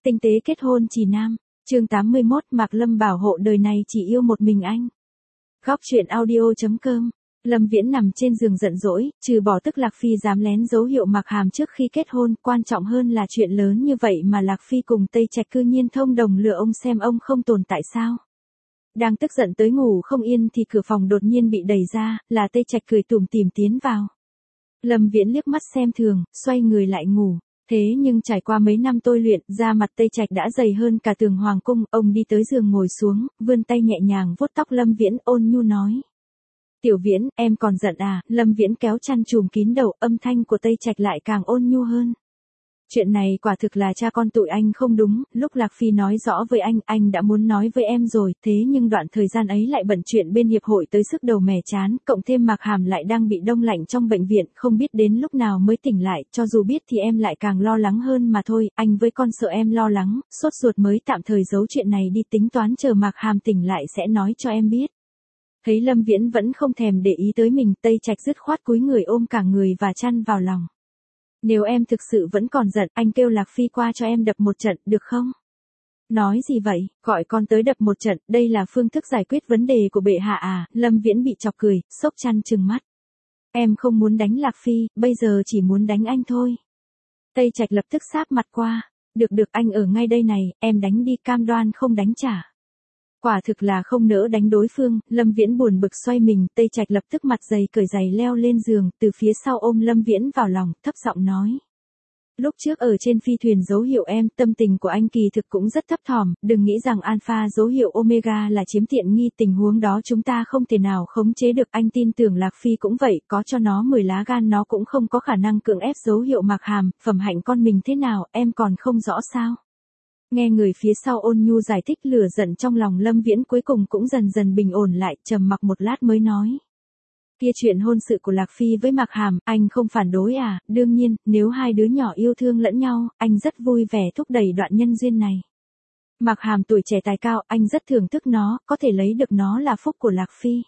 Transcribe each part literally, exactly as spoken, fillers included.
Tinh tế kết hôn trì nam. Chương tám mươi mốt Mạc Lâm bảo hộ đời này chỉ yêu một mình anh. Góc truyện audio chấm com. Lâm Viễn nằm trên giường giận dỗi, trừ bỏ tức Lạc Phi dám lén dấu hiệu Mạc Hàm trước khi kết hôn, quan trọng hơn là chuyện lớn như vậy mà Lạc Phi cùng Tây Trạch cư nhiên thông đồng lừa ông xem ông không tồn tại sao. Đang tức giận tới ngủ không yên thì cửa phòng đột nhiên bị đẩy ra, là Tây Trạch cười tủm tỉm tiến vào. Lâm Viễn liếc mắt xem thường, xoay người lại ngủ. Thế nhưng trải qua mấy năm tôi luyện, da mặt Tây Trạch đã dày hơn cả tường hoàng cung, ông đi tới giường ngồi xuống, vươn tay nhẹ nhàng vuốt tóc Lâm Viễn, ôn nhu nói. Tiểu Viễn, em còn giận à? Lâm Viễn kéo chăn trùm kín đầu, âm thanh của Tây Trạch lại càng ôn nhu hơn. Chuyện này quả thực là cha con tụi anh không đúng, lúc Lạc Phi nói rõ với anh, anh đã muốn nói với em rồi, thế nhưng đoạn thời gian ấy lại bận chuyện bên hiệp hội tới sức đầu mẻ chán, cộng thêm Mạc Hàm lại đang bị đông lạnh trong bệnh viện, không biết đến lúc nào mới tỉnh lại, cho dù biết thì em lại càng lo lắng hơn mà thôi, anh với con sợ em lo lắng, sốt ruột mới tạm thời giấu chuyện này đi, tính toán chờ Mạc Hàm tỉnh lại sẽ nói cho em biết. Thấy Lâm Viễn vẫn không thèm để ý tới mình, Tây Trạch dứt khoát cúi người ôm cả người và chăn vào lòng. Nếu em thực sự vẫn còn giận, anh kêu Lạc Phi qua cho em đập một trận, được không? Nói gì vậy, gọi con tới đập một trận, đây là phương thức giải quyết vấn đề của bệ hạ à? Lâm Viễn bị chọc cười, xốc chăn trừng mắt. Em không muốn đánh Lạc Phi, bây giờ chỉ muốn đánh anh thôi. Tây Trạch lập tức sáp mặt qua. Được được, anh ở ngay đây này, em đánh đi, cam đoan không đánh trả. Quả thực là không nỡ đánh đối phương, Lâm Viễn buồn bực xoay mình, Tây Trạch lập tức mặt dày cởi giày leo lên giường, từ phía sau ôm Lâm Viễn vào lòng, thấp giọng nói. Lúc trước ở trên phi thuyền dấu hiệu em, tâm tình của anh kỳ thực cũng rất thấp thỏm, đừng nghĩ rằng alpha dấu hiệu omega là chiếm tiện nghi, tình huống đó chúng ta không thể nào khống chế được, anh tin tưởng Lạc Phi cũng vậy, có cho nó mười lá gan nó cũng không có khả năng cưỡng ép dấu hiệu Mạc Hàm, phẩm hạnh con mình thế nào, em còn không rõ sao. Nghe người phía sau ôn nhu giải thích, lửa giận trong lòng Lâm Viễn cuối cùng cũng dần dần bình ổn lại, trầm mặc một lát mới nói. Kia chuyện hôn sự của Lạc Phi với Mạc Hàm, anh không phản đối à? Đương nhiên, nếu hai đứa nhỏ yêu thương lẫn nhau, anh rất vui vẻ thúc đẩy đoạn nhân duyên này. Mạc Hàm tuổi trẻ tài cao, anh rất thưởng thức nó, có thể lấy được nó là phúc của Lạc Phi.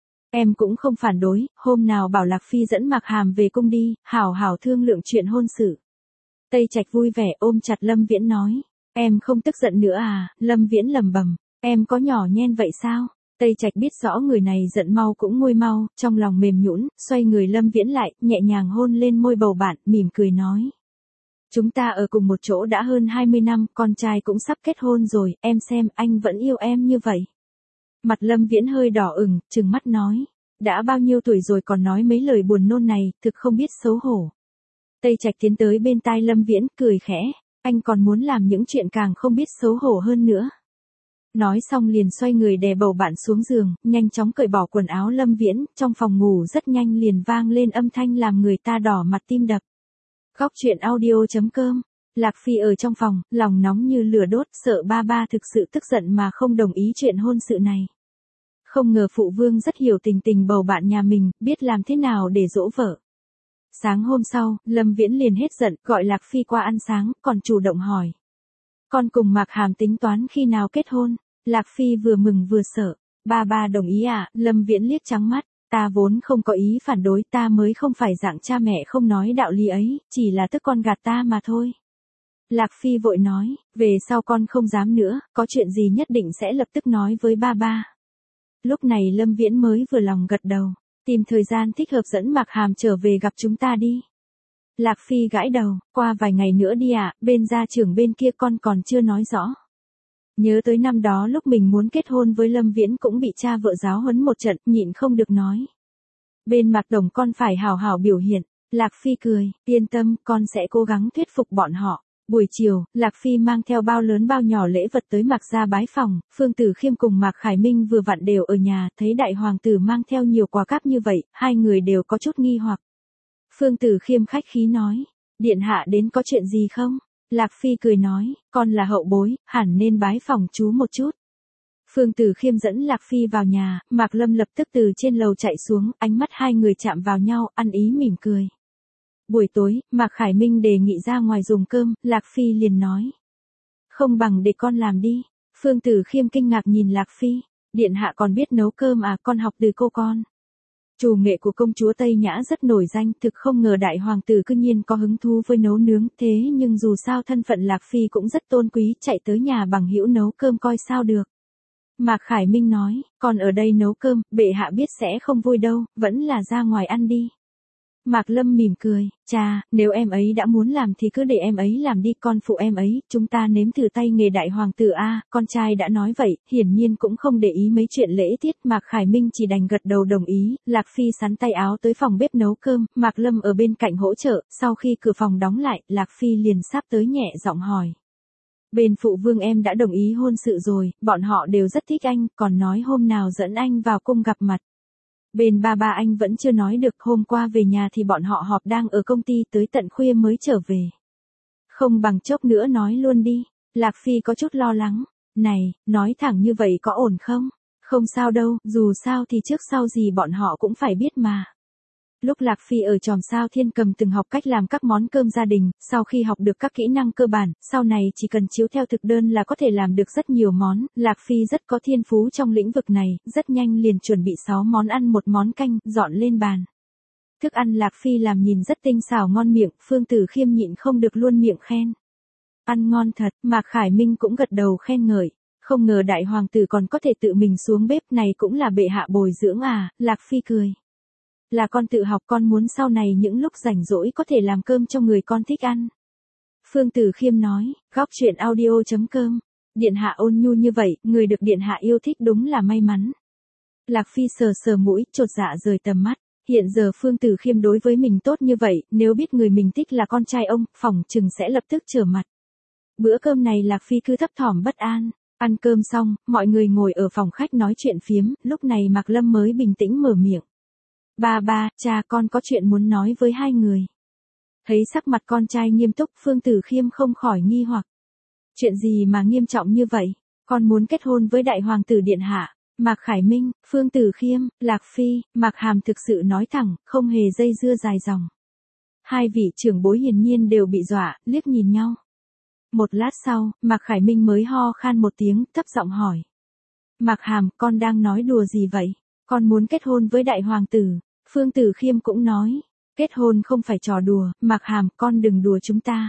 Em cũng không phản đối, hôm nào bảo Lạc Phi dẫn Mạc Hàm về cung đi, hảo hảo thương lượng chuyện hôn sự. Tây Trạch vui vẻ ôm chặt Lâm Viễn nói. Em không tức giận nữa à? Lâm Viễn lầm bầm. Em có nhỏ nhen vậy sao? Tây Trạch biết rõ người này giận mau cũng nguôi mau, trong lòng mềm nhũn, xoay người Lâm Viễn lại, nhẹ nhàng hôn lên môi bầu bạn, mỉm cười nói. Chúng ta ở cùng một chỗ đã hơn hai mươi năm, con trai cũng sắp kết hôn rồi, em xem anh vẫn yêu em như vậy. Mặt Lâm Viễn hơi đỏ ửng, trừng mắt nói. Đã bao nhiêu tuổi rồi còn nói mấy lời buồn nôn này, thực không biết xấu hổ. Tây Trạch tiến tới bên tai Lâm Viễn, cười khẽ. Anh còn muốn làm những chuyện càng không biết xấu hổ hơn nữa. Nói xong liền xoay người đè bầu bạn xuống giường, nhanh chóng cởi bỏ quần áo Lâm Viễn, trong phòng ngủ rất nhanh liền vang lên âm thanh làm người ta đỏ mặt tim đập. Góc truyện audio chấm com. Lạc Phi ở trong phòng, lòng nóng như lửa đốt, sợ ba ba thực sự tức giận mà không đồng ý chuyện hôn sự này. Không ngờ phụ vương rất hiểu tình tình bầu bạn nhà mình, biết làm thế nào để dỗ vợ. Sáng hôm sau, Lâm Viễn liền hết giận, gọi Lạc Phi qua ăn sáng, còn chủ động hỏi. Con cùng Mạc Hàm tính toán khi nào kết hôn? Lạc Phi vừa mừng vừa sợ. Ba ba đồng ý à? Lâm Viễn liếc trắng mắt. Ta vốn không có ý phản đối, ta mới không phải dạng cha mẹ không nói đạo lý ấy, chỉ là tức con gạt ta mà thôi. Lạc Phi vội nói, về sau con không dám nữa, có chuyện gì nhất định sẽ lập tức nói với ba ba. Lúc này Lâm Viễn mới vừa lòng gật đầu. Tìm thời gian thích hợp dẫn Mạc Hàm trở về gặp chúng ta đi. Lạc Phi gãi đầu, qua vài ngày nữa đi ạ, à, bên gia trưởng bên kia con còn chưa nói rõ. Nhớ tới năm đó lúc mình muốn kết hôn với Lâm Viễn cũng bị cha vợ giáo huấn một trận, nhịn không được nói. Bên Mạc Đồng con phải hào hào biểu hiện. Lạc Phi cười, yên tâm, con sẽ cố gắng thuyết phục bọn họ. Buổi chiều, Lạc Phi mang theo bao lớn bao nhỏ lễ vật tới Mạc gia bái phòng, Phương Tử Khiêm cùng Mạc Khải Minh vừa vặn đều ở nhà, thấy đại hoàng tử mang theo nhiều quà cáp như vậy, hai người đều có chút nghi hoặc. Phương Tử Khiêm khách khí nói, điện hạ đến có chuyện gì không? Lạc Phi cười nói, con là hậu bối, hẳn nên bái phòng chú một chút. Phương Tử Khiêm dẫn Lạc Phi vào nhà, Mạc Lâm lập tức từ trên lầu chạy xuống, ánh mắt hai người chạm vào nhau, ăn ý mỉm cười. Buổi tối, Mạc Khải Minh đề nghị ra ngoài dùng cơm, Lạc Phi liền nói. Không bằng để con làm đi. Phương Tử Khiêm kinh ngạc nhìn Lạc Phi. Điện hạ còn biết nấu cơm à, con học từ cô con. Trù nghệ của công chúa Tây Nhã rất nổi danh, thực không ngờ đại hoàng tử cư nhiên có hứng thú với nấu nướng, thế nhưng dù sao thân phận Lạc Phi cũng rất tôn quý, chạy tới nhà bằng hữu nấu cơm coi sao được. Mạc Khải Minh nói, còn ở đây nấu cơm, bệ hạ biết sẽ không vui đâu, vẫn là ra ngoài ăn đi. Mạc Lâm mỉm cười, cha, nếu em ấy đã muốn làm thì cứ để em ấy làm đi, con phụ em ấy, chúng ta nếm thử tay nghề đại hoàng tử a. Con trai đã nói vậy, hiển nhiên cũng không để ý mấy chuyện lễ tiết, Mạc Khải Minh chỉ đành gật đầu đồng ý. Lạc Phi sắn tay áo tới phòng bếp nấu cơm, Mạc Lâm ở bên cạnh hỗ trợ, sau khi cửa phòng đóng lại, Lạc Phi liền sắp tới nhẹ giọng hỏi. Bên phụ vương em đã đồng ý hôn sự rồi, bọn họ đều rất thích anh, còn nói hôm nào dẫn anh vào cung gặp mặt. Bên ba ba anh vẫn chưa nói được, hôm qua về nhà thì bọn họ họp đang ở công ty tới tận khuya mới trở về. Không bằng chốc nữa nói luôn đi, Lạc Phi có chút lo lắng. Này, nói thẳng như vậy có ổn không? Không sao đâu, dù sao thì trước sau gì bọn họ cũng phải biết mà. Lúc Lạc Phi ở Chòm Sao Thiên Cầm từng học cách làm các món cơm gia đình, sau khi học được các kỹ năng cơ bản, sau này chỉ cần chiếu theo thực đơn là có thể làm được rất nhiều món. Lạc Phi rất có thiên phú trong lĩnh vực này, rất nhanh liền chuẩn bị sáu món ăn một món canh, dọn lên bàn. Thức ăn Lạc Phi làm nhìn rất tinh xảo ngon miệng, Phương Tử Khiêm nhịn không được luôn miệng khen. Ăn ngon thật, Mạc Khải Minh cũng gật đầu khen ngợi. Không ngờ đại hoàng tử còn có thể tự mình xuống bếp, này cũng là bệ hạ bồi dưỡng à, Lạc Phi cười. Là con tự học, con muốn sau này những lúc rảnh rỗi có thể làm cơm cho người con thích ăn. Phương Tử Khiêm nói, góc chuyện audio chấm com, điện hạ ôn nhu như vậy, người được điện hạ yêu thích đúng là may mắn. Lạc Phi sờ sờ mũi, chột dạ rời tầm mắt, hiện giờ Phương Tử Khiêm đối với mình tốt như vậy, nếu biết người mình thích là con trai ông, phỏng chừng sẽ lập tức trở mặt. Bữa cơm này Lạc Phi cứ thấp thỏm bất an, ăn cơm xong, mọi người ngồi ở phòng khách nói chuyện phiếm, lúc này Mạc Lâm mới bình tĩnh mở miệng. Ba ba, cha con có chuyện muốn nói với hai người. Thấy sắc mặt con trai nghiêm túc, Phương Tử Khiêm không khỏi nghi hoặc. Chuyện gì mà nghiêm trọng như vậy? Con muốn kết hôn với đại hoàng tử điện hạ. Mạc Khải Minh, Phương Tử Khiêm, Lạc Phi, Mạc Hàm thực sự nói thẳng, không hề dây dưa dài dòng. Hai vị trưởng bối hiển nhiên đều bị dọa, liếc nhìn nhau. Một lát sau, Mạc Khải Minh mới ho khan một tiếng, thấp giọng hỏi. Mạc Hàm, con đang nói đùa gì vậy? Con muốn kết hôn với đại hoàng tử. Phương Tử Khiêm cũng nói, kết hôn không phải trò đùa, Mạc Hàm, con đừng đùa chúng ta.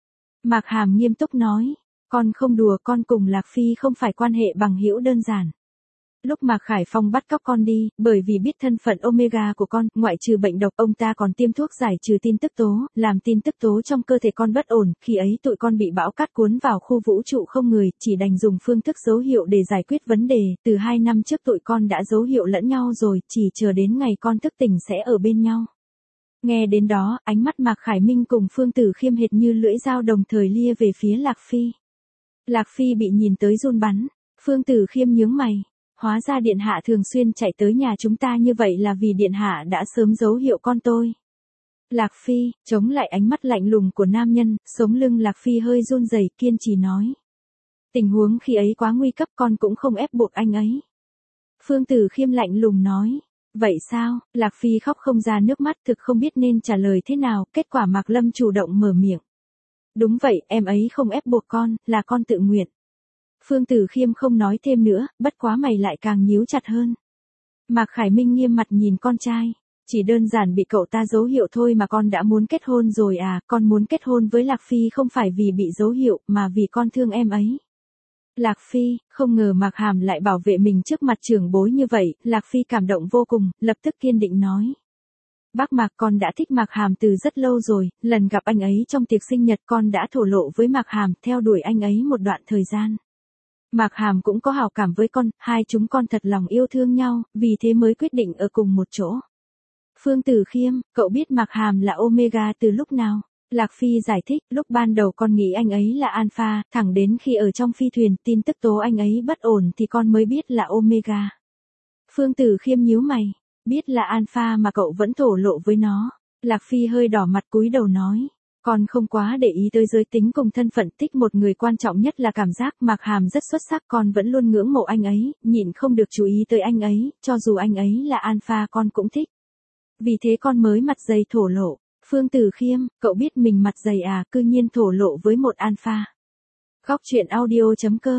Mạc Hàm nghiêm túc nói, con không đùa, con cùng Lạc Phi không phải quan hệ bằng hữu đơn giản. Lúc Mạc Khải Phong bắt cóc con đi, bởi vì biết thân phận Omega của con, ngoại trừ bệnh độc, ông ta còn tiêm thuốc giải trừ tin tức tố, làm tin tức tố trong cơ thể con bất ổn, khi ấy tụi con bị bão cát cuốn vào khu vũ trụ không người, chỉ đành dùng phương thức dấu hiệu để giải quyết vấn đề, từ hai năm trước tụi con đã dấu hiệu lẫn nhau rồi, chỉ chờ đến ngày con thức tỉnh sẽ ở bên nhau. Nghe đến đó, ánh mắt Mạc Khải Minh cùng Phương Tử Khiêm hệt như lưỡi dao đồng thời lia về phía Lạc Phi. Lạc Phi bị nhìn tới run bắn, Phương Tử Khiêm nhướng mày. Hóa ra điện hạ thường xuyên chạy tới nhà chúng ta như vậy là vì điện hạ đã sớm dấu hiệu con tôi. Lạc Phi, chống lại ánh mắt lạnh lùng của nam nhân, sống lưng Lạc Phi hơi run rẩy, kiên trì nói. Tình huống khi ấy quá nguy cấp, con cũng không ép buộc anh ấy. Phương Tử Khiêm lạnh lùng nói. Vậy sao? Lạc Phi khóc không ra nước mắt, thực không biết nên trả lời thế nào, kết quả Mạc Lâm chủ động mở miệng. Đúng vậy, em ấy không ép buộc con, là con tự nguyện. Phương Tử Khiêm không nói thêm nữa, bất quá mày lại càng nhíu chặt hơn. Mạc Khải Minh nghiêm mặt nhìn con trai. Chỉ đơn giản bị cậu ta dấu hiệu thôi mà con đã muốn kết hôn rồi à, con muốn kết hôn với Lạc Phi không phải vì bị dấu hiệu mà vì con thương em ấy. Lạc Phi, không ngờ Mạc Hàm lại bảo vệ mình trước mặt trưởng bối như vậy, Lạc Phi cảm động vô cùng, lập tức kiên định nói. Bác Mạc, con đã thích Mạc Hàm từ rất lâu rồi, lần gặp anh ấy trong tiệc sinh nhật con đã thổ lộ với Mạc Hàm, theo đuổi anh ấy một đoạn thời gian. Mạc Hàm cũng có hảo cảm với con, hai chúng con thật lòng yêu thương nhau, vì thế mới quyết định ở cùng một chỗ. Phương Tử Khiêm, cậu biết Mạc Hàm là Omega từ lúc nào? Lạc Phi giải thích, lúc ban đầu con nghĩ anh ấy là Alpha, thẳng đến khi ở trong phi thuyền, tin tức tố anh ấy bất ổn thì con mới biết là Omega. Phương Tử Khiêm nhíu mày, biết là Alpha mà cậu vẫn thổ lộ với nó. Lạc Phi hơi đỏ mặt cúi đầu nói. Con không quá để ý tới giới tính cùng thân phận, thích một người quan trọng nhất là cảm giác. Mạc Hàm rất xuất sắc, con vẫn luôn ngưỡng mộ anh ấy, nhịn không được chú ý tới anh ấy, cho dù anh ấy là Alpha con cũng thích. Vì thế con mới mặt dày thổ lộ. Phương Tử Khiêm, cậu biết mình mặt dày à, cư nhiên thổ lộ với một Alpha. Góc chuyện audio chấm com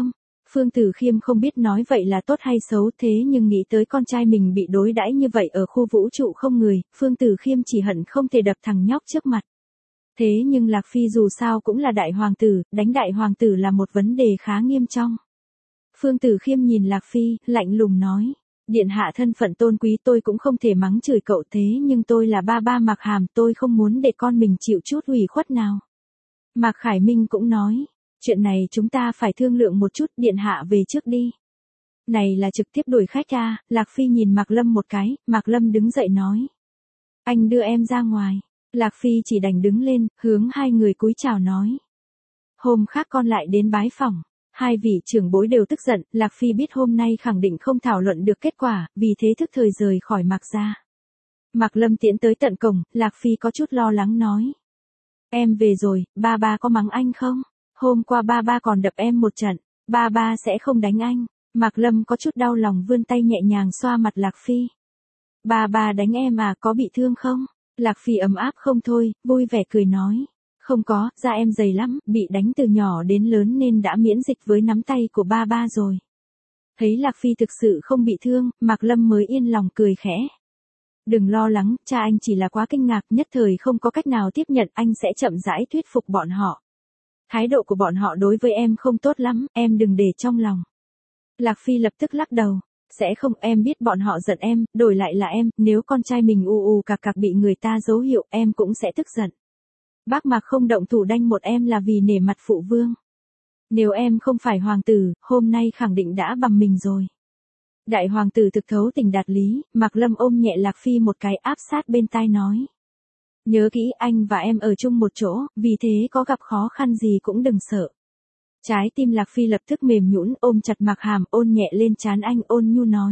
Phương Tử Khiêm không biết nói vậy là tốt hay xấu, thế nhưng nghĩ tới con trai mình bị đối đãi như vậy ở khu vũ trụ không người, Phương Tử Khiêm chỉ hận không thể đập thằng nhóc trước mặt. Thế nhưng Lạc Phi dù sao cũng là đại hoàng tử, đánh đại hoàng tử là một vấn đề khá nghiêm trọng. Phương Tử Khiêm nhìn Lạc Phi, lạnh lùng nói. Điện hạ thân phận tôn quý tôi cũng không thể mắng chửi cậu, thế nhưng tôi là ba ba Mạc Hàm, tôi không muốn để con mình chịu chút ủy khuất nào. Mạc Khải Minh cũng nói. Chuyện này chúng ta phải thương lượng một chút, điện hạ về trước đi. Này là trực tiếp đuổi khách à, Lạc Phi nhìn Mạc Lâm một cái, Mạc Lâm đứng dậy nói. Anh đưa em ra ngoài. Lạc Phi chỉ đành đứng lên, hướng hai người cúi chào nói. Hôm khác con lại đến bái phỏng. Hai vị trưởng bối đều tức giận, Lạc Phi biết hôm nay khẳng định không thảo luận được kết quả, vì thế thức thời rời khỏi Mạc gia. Mạc Lâm tiến tới tận cổng, Lạc Phi có chút lo lắng nói. Em về rồi, ba ba có mắng anh không? Hôm qua ba ba còn đập em một trận, ba ba sẽ không đánh anh. Mạc Lâm có chút đau lòng vươn tay nhẹ nhàng xoa mặt Lạc Phi. Ba ba đánh em à, có bị thương không? Lạc Phi ấm áp không thôi, vui vẻ cười nói. Không có, da em dày lắm, bị đánh từ nhỏ đến lớn nên đã miễn dịch với nắm tay của ba ba rồi. Thấy Lạc Phi thực sự không bị thương, Mạc Lâm mới yên lòng cười khẽ. Đừng lo lắng, cha anh chỉ là quá kinh ngạc, nhất thời không có cách nào tiếp nhận, anh sẽ chậm rãi thuyết phục bọn họ. Thái độ của bọn họ đối với em không tốt lắm, em đừng để trong lòng. Lạc Phi lập tức lắc đầu. Sẽ không, em biết bọn họ giận em, đổi lại là em, nếu con trai mình u u cạc cạc bị người ta dấu hiệu, em cũng sẽ tức giận. Bác Mạc không động thủ đanh một em là vì nể mặt phụ vương. Nếu em không phải hoàng tử, hôm nay khẳng định đã bầm mình rồi. Đại hoàng tử thực thấu tình đạt lý, Mạc Lâm ôm nhẹ Lạc Phi một cái áp sát bên tai nói. Nhớ kỹ, anh và em ở chung một chỗ, vì thế có gặp khó khăn gì cũng đừng sợ. Trái tim Lạc Phi lập tức mềm nhũn, ôm chặt Mạc Hàm, ôn nhẹ lên trán anh, ôn nhu nói.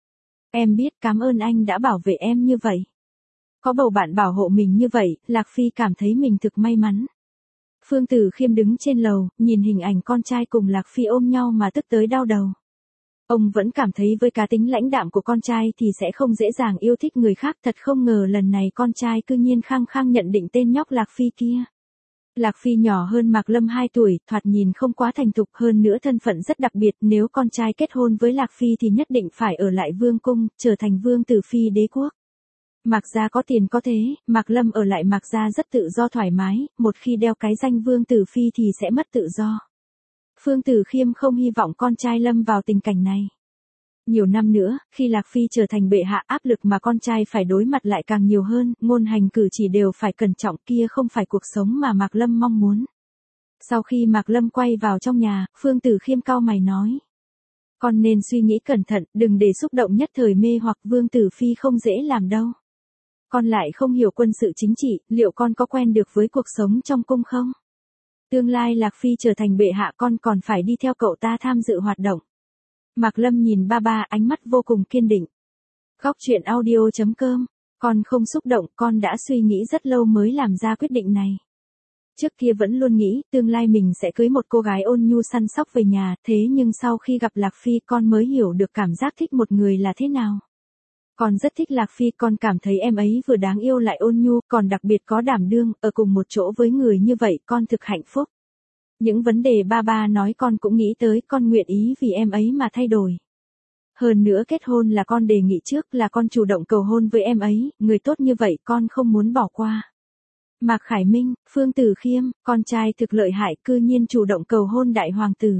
Em biết, cảm ơn anh đã bảo vệ em như vậy. Có bầu bạn bảo hộ mình như vậy, Lạc Phi cảm thấy mình thực may mắn. Phương Tử Khiêm đứng trên lầu, nhìn hình ảnh con trai cùng Lạc Phi ôm nhau mà tức tới đau đầu. Ông vẫn cảm thấy với cá tính lãnh đạm của con trai thì sẽ không dễ dàng yêu thích người khác, thật không ngờ lần này con trai cư nhiên khăng khăng nhận định tên nhóc Lạc Phi kia. Lạc Phi nhỏ hơn Mạc Lâm hai tuổi, thoạt nhìn không quá thành thục, hơn nữa thân phận rất đặc biệt, nếu con trai kết hôn với Lạc Phi thì nhất định phải ở lại vương cung, trở thành vương tử phi đế quốc. Mạc gia có tiền có thế, Mạc Lâm ở lại Mạc gia rất tự do thoải mái, một khi đeo cái danh vương tử phi thì sẽ mất tự do. Phương Tử Khiêm không hy vọng con trai lâm vào tình cảnh này. Nhiều năm nữa, khi Lạc Phi trở thành bệ hạ, áp lực mà con trai phải đối mặt lại càng nhiều hơn, ngôn hành cử chỉ đều phải cẩn trọng, kia không phải cuộc sống mà Mạc Lâm mong muốn. Sau khi Mạc Lâm quay vào trong nhà, Phương Tử Khiêm cau mày nói. Con nên suy nghĩ cẩn thận, đừng để xúc động nhất thời mê hoặc, vương tử phi không dễ làm đâu. Con lại không hiểu quân sự chính trị, liệu con có quen được với cuộc sống trong cung không? Tương lai Lạc Phi trở thành bệ hạ, con còn phải đi theo cậu ta tham dự hoạt động. Mạc Lâm nhìn ba ba, ánh mắt vô cùng kiên định. Góc truyện audio chấm com, con không xúc động, con đã suy nghĩ rất lâu mới làm ra quyết định này. Trước kia vẫn luôn nghĩ, tương lai mình sẽ cưới một cô gái ôn nhu săn sóc về nhà, thế nhưng sau khi gặp Lạc Phi con mới hiểu được cảm giác thích một người là thế nào. Con rất thích Lạc Phi, con cảm thấy em ấy vừa đáng yêu lại ôn nhu, còn đặc biệt có đảm đương, ở cùng một chỗ với người như vậy, con thực hạnh phúc. Những vấn đề ba ba nói con cũng nghĩ tới, con nguyện ý vì em ấy mà thay đổi. Hơn nữa kết hôn là con đề nghị trước, là con chủ động cầu hôn với em ấy, người tốt như vậy con không muốn bỏ qua. Mạc Khải Minh, Phương Tử Khiêm, con trai thực lợi hại, cư nhiên chủ động cầu hôn đại hoàng tử.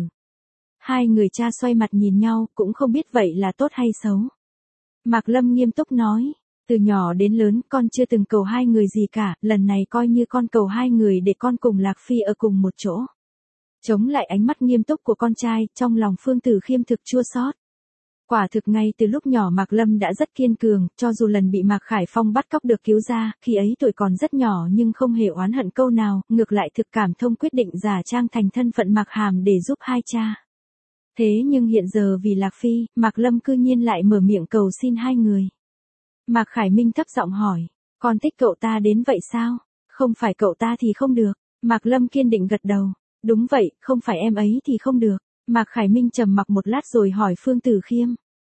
Hai người cha xoay mặt nhìn nhau, cũng không biết vậy là tốt hay xấu. Mạc Lâm nghiêm túc nói, từ nhỏ đến lớn con chưa từng cầu hai người gì cả, lần này coi như con cầu hai người để con cùng Lạc Phi ở cùng một chỗ. Chống lại ánh mắt nghiêm túc của con trai, trong lòng Phương Tử Khiêm thực chua xót. Quả thực ngay từ lúc nhỏ Mạc Lâm đã rất kiên cường, cho dù lần bị Mạc Khải Phong bắt cóc được cứu ra, khi ấy tuổi còn rất nhỏ nhưng không hề oán hận câu nào, ngược lại thực cảm thông quyết định giả trang thành thân phận Mạc Hàm để giúp hai cha. Thế nhưng hiện giờ vì Lạc Phi, Mạc Lâm cư nhiên lại mở miệng cầu xin hai người. Mạc Khải Minh thấp giọng hỏi, con thích cậu ta đến vậy sao? Không phải cậu ta thì không được. Mạc Lâm kiên định gật đầu. Đúng vậy, không phải em ấy thì không được. Mạc Khải Minh trầm mặc một lát rồi hỏi Phương Tử Khiêm.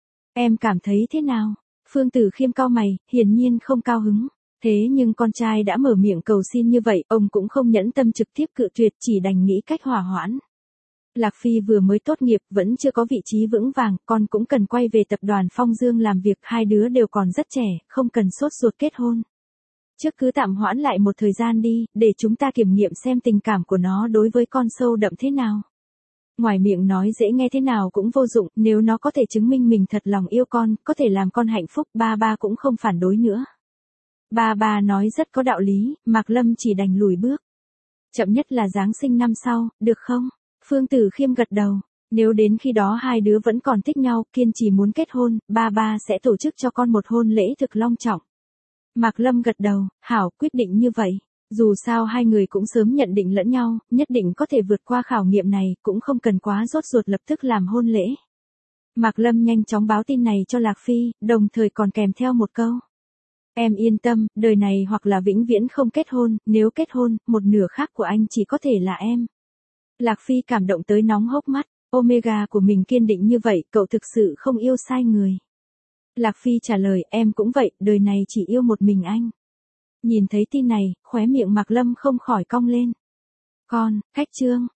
Em cảm thấy thế nào? Phương Tử Khiêm cau mày, hiển nhiên không cao hứng. Thế nhưng con trai đã mở miệng cầu xin như vậy, ông cũng không nhẫn tâm trực tiếp cự tuyệt, chỉ đành nghĩ cách hòa hoãn. Lạc Phi vừa mới tốt nghiệp, vẫn chưa có vị trí vững vàng, con cũng cần quay về tập đoàn Phong Dương làm việc, hai đứa đều còn rất trẻ, không cần sốt ruột kết hôn. Trước cứ tạm hoãn lại một thời gian đi, để chúng ta kiểm nghiệm xem tình cảm của nó đối với con sâu đậm thế nào. Ngoài miệng nói dễ nghe thế nào cũng vô dụng, nếu nó có thể chứng minh mình thật lòng yêu con, có thể làm con hạnh phúc, ba ba cũng không phản đối nữa. Ba ba nói rất có đạo lý, Mạc Lâm chỉ đành lùi bước. Chậm nhất là Giáng sinh năm sau, được không? Phương Tử Khiêm gật đầu. Nếu đến khi đó hai đứa vẫn còn thích nhau, kiên trì muốn kết hôn, ba ba sẽ tổ chức cho con một hôn lễ thực long trọng. Mạc Lâm gật đầu, hảo, quyết định như vậy. Dù sao hai người cũng sớm nhận định lẫn nhau, nhất định có thể vượt qua khảo nghiệm này, cũng không cần quá rốt ruột lập tức làm hôn lễ. Mạc Lâm nhanh chóng báo tin này cho Lạc Phi, đồng thời còn kèm theo một câu. Em yên tâm, đời này hoặc là vĩnh viễn không kết hôn, nếu kết hôn, một nửa khác của anh chỉ có thể là em. Lạc Phi cảm động tới nóng hốc mắt, Omega của mình kiên định như vậy, cậu thực sự không yêu sai người. Lạc Phi trả lời, em cũng vậy, đời này chỉ yêu một mình anh. Nhìn thấy tin này, khóe miệng Mạc Lâm không khỏi cong lên. Con, khách trương.